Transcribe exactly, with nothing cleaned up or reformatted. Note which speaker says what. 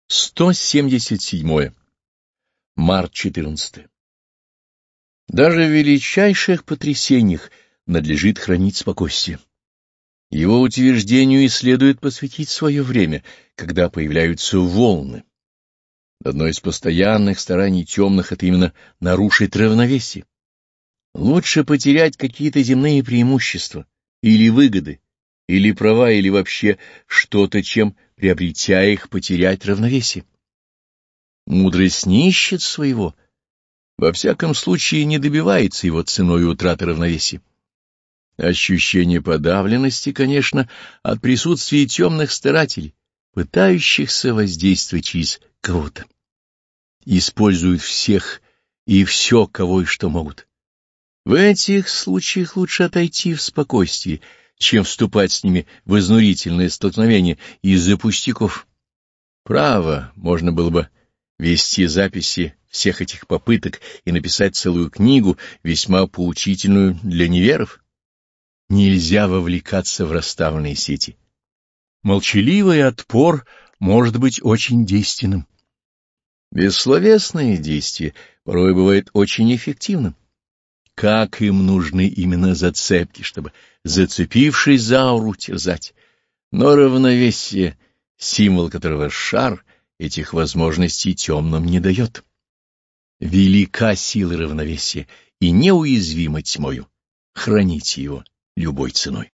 Speaker 1: сто семьдесят седьмое. Март четырнадцатое. Даже в величайших потрясениях надлежит хранить спокойствие. Его утверждению и следует посвятить свое время, когда появляются волны. Одно из постоянных стараний темных — это именно нарушить равновесие. Лучше потерять какие-то земные преимущества или выгоды, или права, или вообще что-то, чем, приобретя их, потерять равновесие. Мудрость не ищет своего, во всяком случае не добивается его ценой утраты равновесия. Ощущение подавленности, конечно, от присутствия темных старателей, пытающихся воздействовать через кого-то. Используют всех и все, кого и что могут. В этих случаях лучше отойти в спокойствии, чем вступать с ними в изнурительное столкновение из-за пустяков. Право, можно было бы вести записи всех этих попыток и написать целую книгу, весьма поучительную для неверов. Нельзя вовлекаться в расставленные сети. Молчаливый отпор может быть очень действенным. Бессловесное действие порой бывает очень эффективным. Как им нужны именно зацепки, чтобы, зацепившись за ауру, терзать. Но равновесие, символ которого шар, этих возможностей темным не дает. Велика сила равновесия и неуязвима тьмою. Храните его любой ценой.